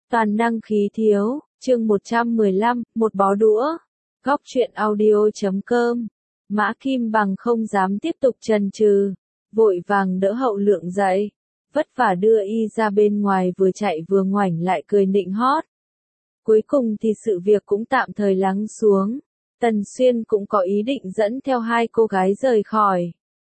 Toàn năng khí thiếu, chương 115, một bó đũa. Góc truyện audio.com. Mã Kim Bằng không dám tiếp tục chần chừ, vội vàng đỡ Hậu Lượng dậy, vất vả đưa y ra bên ngoài, vừa chạy vừa ngoảnh lại cười nịnh hót. Cuối cùng thì sự việc cũng tạm thời lắng xuống, Tần Xuyên cũng có ý định dẫn theo hai cô gái rời khỏi.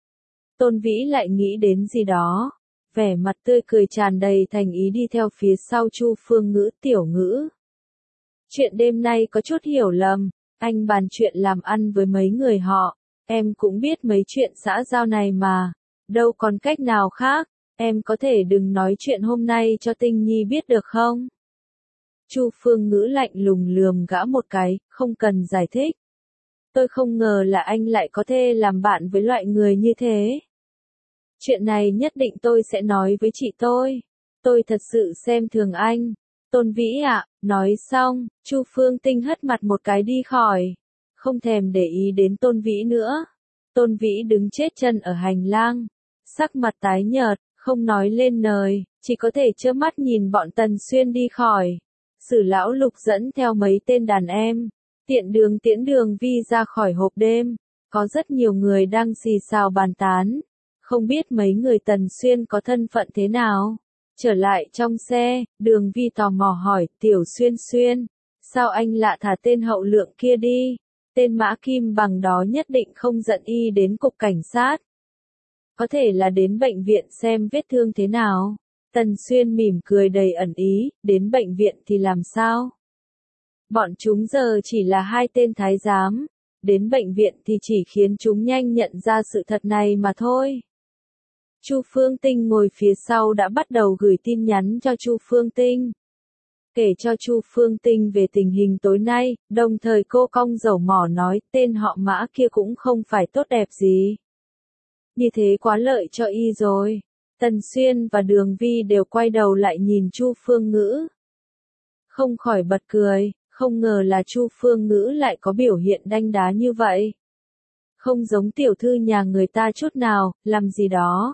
Tôn Vĩ lại nghĩ đến gì đó, vẻ mặt tươi cười tràn đầy thành ý đi theo phía sau Chu Phương Ngữ. Tiểu Ngữ, chuyện đêm nay có chút hiểu lầm, anh bàn chuyện làm ăn với mấy người họ, em cũng biết mấy chuyện xã giao này mà, đâu còn cách nào khác, em có thể đừng nói chuyện hôm nay cho Tinh Nhi biết được không? Chu Phương Ngữ lạnh lùng lườm gã một cái, không cần giải thích. Tôi không ngờ là anh lại có thể làm bạn với loại người như thế. Chuyện này nhất định tôi sẽ nói với chị tôi thật sự xem thường anh. Tôn Vĩ ạ, nói xong, Chu Phương Tinh hất mặt một cái đi khỏi, không thèm để ý đến Tôn Vĩ nữa. Tôn Vĩ đứng chết chân ở hành lang, sắc mặt tái nhợt, không nói lên lời, chỉ có thể trơ mắt nhìn bọn Tần Xuyên đi khỏi. Sử lão Lục dẫn theo mấy tên đàn em, tiễn Đường Vi ra khỏi hộp đêm, có rất nhiều người đang xì xào bàn tán. Không biết mấy người Tần Xuyên có thân phận thế nào. Trở lại trong xe, Đường Vi tò mò hỏi, Tiểu Xuyên, sao anh lạ thả tên Hậu Lượng kia đi? Tên Mã Kim Bằng đó nhất định không dẫn y đến cục cảnh sát. Có thể là đến bệnh viện xem vết thương thế nào. Tần Xuyên mỉm cười đầy ẩn ý, đến bệnh viện thì làm sao? Bọn chúng giờ chỉ là hai tên thái giám, đến bệnh viện thì chỉ khiến chúng nhanh nhận ra sự thật này mà thôi. Chu Phương Tinh ngồi phía sau đã bắt đầu gửi tin nhắn cho Chu Phương Tinh, kể cho Chu Phương Tinh về tình hình tối nay, đồng thời cô cong dầu mỏ nói tên họ Mã kia cũng không phải tốt đẹp gì. Như thế quá lợi cho y rồi. Tần Xuyên và Đường Vi đều quay đầu lại nhìn Chu Phương Ngữ, không khỏi bật cười, không ngờ là Chu Phương Ngữ lại có biểu hiện đanh đá như vậy. Không giống tiểu thư nhà người ta chút nào, làm gì đó.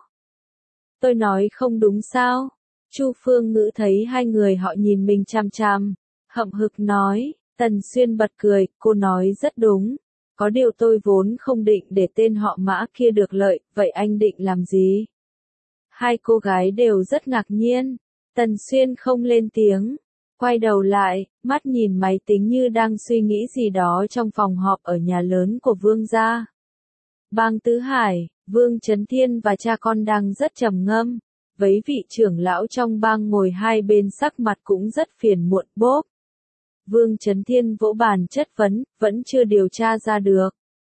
Tôi nói không đúng sao? Chu Phương Ngữ thấy hai người họ nhìn mình chằm chằm, hậm hực nói. Tần Xuyên bật cười, cô nói rất đúng. Có điều tôi vốn không định để tên họ Mã kia được lợi, vậy anh định làm gì? Hai cô gái đều rất ngạc nhiên. Tần Xuyên không lên tiếng, quay đầu lại, mắt nhìn máy tính như đang suy nghĩ gì đó trong phòng họp ở nhà lớn của Vương gia. Bang Tứ Hải, Vương Chấn Thiên và cha con đang rất trầm ngâm, với vị trưởng lão trong bang ngồi hai bên sắc mặt cũng rất phiền muộn. Bốp. Vương Chấn Thiên vỗ bàn chất vấn, vẫn chưa điều tra ra được.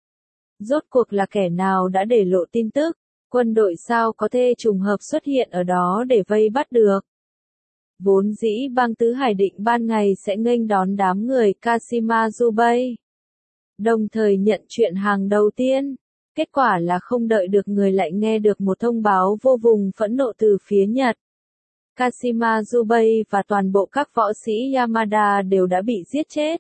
Rốt cuộc là kẻ nào đã để lộ tin tức, quân đội sao có thể trùng hợp xuất hiện ở đó để vây bắt được. Vốn dĩ bang Tứ Hải định ban ngày sẽ nghênh đón đám người Kashima Zubei, đồng thời nhận chuyện hàng đầu tiên. Kết quả là không đợi được người lại nghe được một thông báo vô cùng phẫn nộ từ phía Nhật. Kashima Zubei và toàn bộ các võ sĩ Yamada đều đã bị giết chết.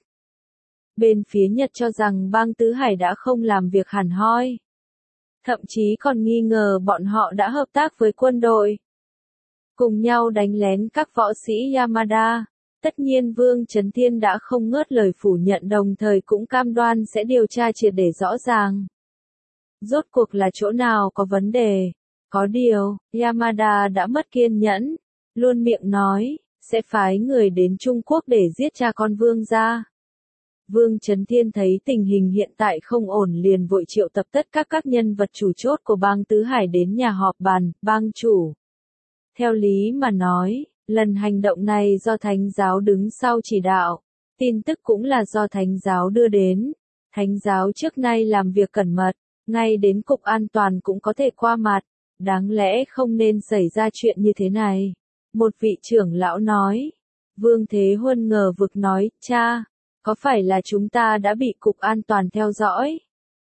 Bên phía Nhật cho rằng bang Tứ Hải đã không làm việc hẳn hoi, thậm chí còn nghi ngờ bọn họ đã hợp tác với quân đội, cùng nhau đánh lén các võ sĩ Yamada. Tất nhiên Vương Chấn Thiên đã không ngớt lời phủ nhận, đồng thời cũng cam đoan sẽ điều tra triệt để rõ ràng. Rốt cuộc là chỗ nào có vấn đề? Có điều, Yamada đã mất kiên nhẫn, luôn miệng nói, sẽ phái người đến Trung Quốc để giết cha con Vương gia. Vương Chấn Thiên thấy tình hình hiện tại không ổn liền vội triệu tập tất cả các nhân vật chủ chốt của bang Tứ Hải đến nhà họp bàn. Bang chủ, theo lý mà nói, lần hành động này do Thánh giáo đứng sau chỉ đạo, tin tức cũng là do Thánh giáo đưa đến. Thánh giáo trước nay làm việc cẩn mật, ngay đến cục an toàn cũng có thể qua mặt, đáng lẽ không nên xảy ra chuyện như thế này. Một vị trưởng lão nói. Vương Thế Huân ngờ vực nói, cha, có phải là chúng ta đã bị cục an toàn theo dõi,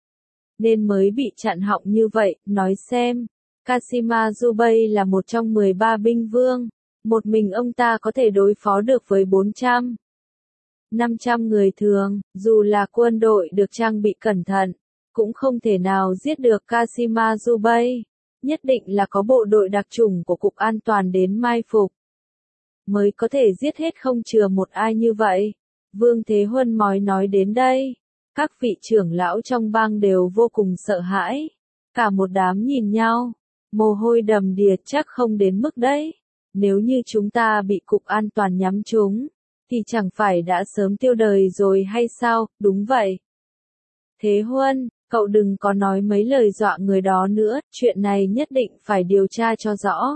nên mới bị chặn họng như vậy? Nói xem, Kashima Zubei là một trong 13 binh vương, một mình ông ta có thể đối phó được với 400-500 người thường, dù là quân đội được trang bị cẩn thận, cũng không thể nào giết được Kashima Zubei. Nhất định là có bộ đội đặc chủng của Cục An toàn đến mai phục. mới có thể giết hết không chừa một ai như vậy. Vương Thế Huân nói đến đây, các vị trưởng lão trong bang đều vô cùng sợ hãi. Cả một đám nhìn nhau, mồ hôi đầm đìa chắc không đến mức đấy. Nếu như chúng ta bị cục an toàn nhắm trúng, thì chẳng phải đã sớm tiêu đời rồi hay sao, đúng vậy. Thế Huân, cậu đừng có nói mấy lời dọa người đó nữa, chuyện này nhất định phải điều tra cho rõ.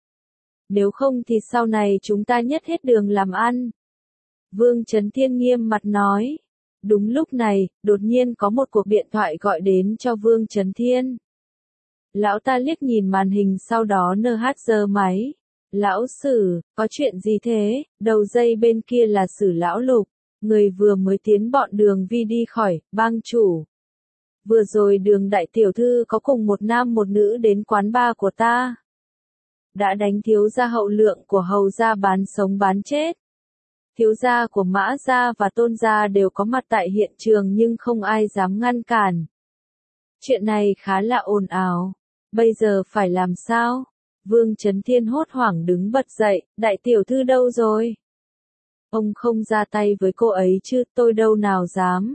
Nếu không thì sau này chúng ta nhất hết đường làm ăn. Vương Chấn Thiên nghiêm mặt nói. Đúng lúc này, đột nhiên có một cuộc điện thoại gọi đến cho Vương Chấn Thiên. Lão ta liếc nhìn màn hình sau đó giơ máy. Lão Sử, có chuyện gì thế? Đầu dây bên kia là Sử lão Lục, người vừa mới tiến bọn Đường Vi đi khỏi, bang chủ. Vừa rồi Đường đại tiểu thư có cùng một nam một nữ đến quán bar của ta. Đã đánh thiếu gia Hậu Lượng của Hầu gia bán sống bán chết. Thiếu gia của Mã gia và Tôn gia đều có mặt tại hiện trường nhưng không ai dám ngăn cản. Chuyện này khá là ồn ào. Bây giờ phải làm sao? Vương Chấn Thiên hốt hoảng đứng bật dậy, đại tiểu thư đâu rồi? Ông không ra tay với cô ấy chứ, tôi đâu nào dám.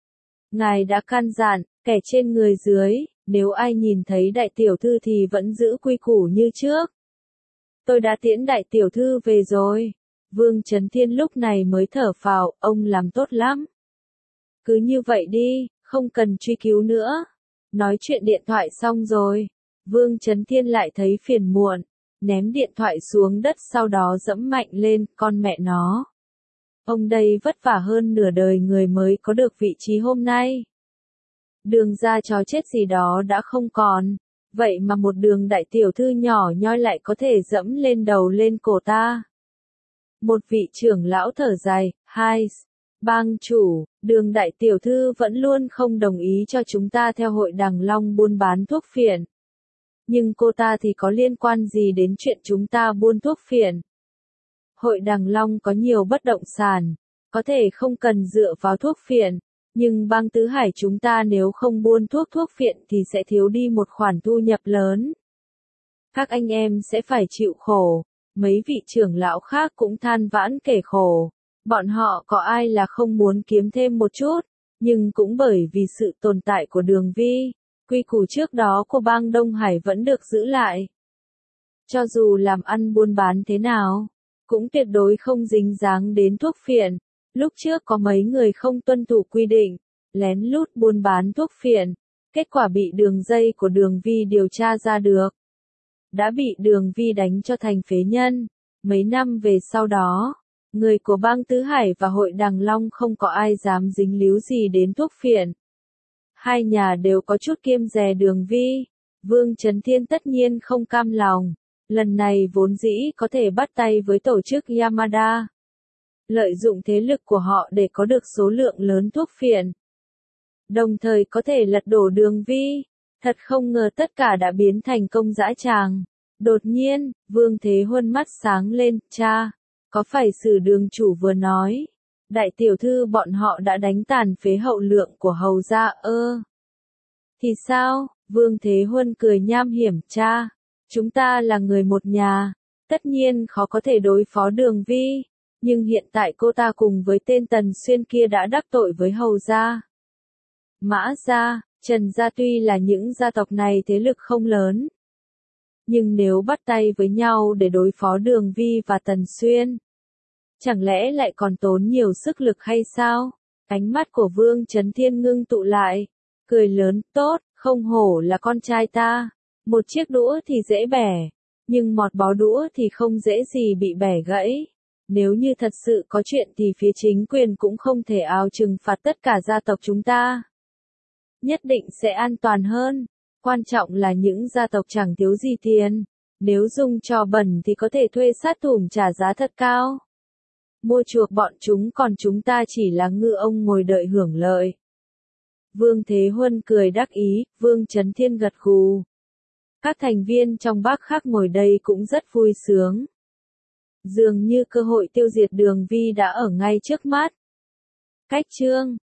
Ngài đã căn dặn, kẻ trên người dưới, nếu ai nhìn thấy đại tiểu thư thì vẫn giữ quy củ như trước. Tôi đã tiễn đại tiểu thư về rồi. Vương Chấn Thiên lúc này mới thở phào, ông làm tốt lắm. Cứ như vậy đi, không cần truy cứu nữa. Nói chuyện điện thoại xong rồi. Vương Chấn Thiên lại thấy phiền muộn, ném điện thoại xuống đất sau đó dẫm mạnh lên, con mẹ nó. Ông đây vất vả hơn nửa đời người mới có được vị trí hôm nay. Đường ra chó chết gì đó đã không còn, vậy mà một Đường đại tiểu thư nhỏ nhoi lại có thể dẫm lên đầu lên cổ ta. Một vị trưởng lão thở dài, hai, bang chủ, Đường đại tiểu thư vẫn luôn không đồng ý cho chúng ta theo hội Đằng Long buôn bán thuốc phiện. Nhưng cô ta thì có liên quan gì đến chuyện chúng ta buôn thuốc phiện? Hội Đằng Long có nhiều bất động sản, có thể không cần dựa vào thuốc phiện, nhưng bang Tứ Hải chúng ta nếu không buôn thuốc phiện thì sẽ thiếu đi một khoản thu nhập lớn. Các anh em sẽ phải chịu khổ, mấy vị trưởng lão khác cũng than vãn kể khổ. Bọn họ có ai là không muốn kiếm thêm một chút, nhưng cũng bởi vì sự tồn tại của Đường Vi. Quy củ trước đó của bang Đông Hải vẫn được giữ lại. Cho dù làm ăn buôn bán thế nào, cũng tuyệt đối không dính dáng đến thuốc phiện. Lúc trước có mấy người không tuân thủ quy định, lén lút buôn bán thuốc phiện, kết quả bị đường dây của Đường Vi điều tra ra được. Đã bị Đường Vi đánh cho thành phế nhân. Mấy năm về sau đó, người của bang Tứ Hải và hội Đằng Long không có ai dám dính líu gì đến thuốc phiện. Hai nhà đều có chút kiêng dè Đường Vi. Vương Chấn Thiên tất nhiên không cam lòng. Lần này vốn dĩ có thể bắt tay với tổ chức Yamada. Lợi dụng thế lực của họ để có được số lượng lớn thuốc phiện. Đồng thời có thể lật đổ Đường Vi. Thật không ngờ tất cả đã biến thành công dã tràng. Đột nhiên, Vương Thế Huân mắt sáng lên, cha, có phải Sử đường chủ vừa nói? Đại tiểu thư bọn họ đã đánh tàn phế Hậu Lượng của Hầu gia Thì sao? Vương Thế Huân cười nham hiểm, cha. Chúng ta là người một nhà. Tất nhiên khó có thể đối phó Đường Vi. Nhưng hiện tại cô ta cùng với tên Tần Xuyên kia đã đắc tội với Hầu gia. Mã gia, Trần gia tuy là những gia tộc này thế lực không lớn. Nhưng nếu bắt tay với nhau để đối phó Đường Vi và Tần Xuyên, chẳng lẽ lại còn tốn nhiều sức lực hay sao? Ánh mắt của Vương Chấn Thiên ngưng tụ lại, cười lớn, tốt, không hổ là con trai ta. Một chiếc đũa thì dễ bẻ, nhưng một bó đũa thì không dễ gì bị bẻ gãy. Nếu như thật sự có chuyện thì phía chính quyền cũng không thể ào trừng phạt tất cả gia tộc chúng ta. Nhất định sẽ an toàn hơn. Quan trọng là những gia tộc chẳng thiếu gì tiền. Nếu dùng trò bẩn thì có thể thuê sát thủ trả giá thật cao. Mua chuộc bọn chúng còn chúng ta chỉ là ngư ông ngồi đợi hưởng lợi. Vương Thế Huân cười đắc ý, Vương Chấn Thiên gật gù. Các thành viên trong bác khác ngồi đây cũng rất vui sướng. Dường như cơ hội tiêu diệt Đường Vi đã ở ngay trước mắt. Cách chương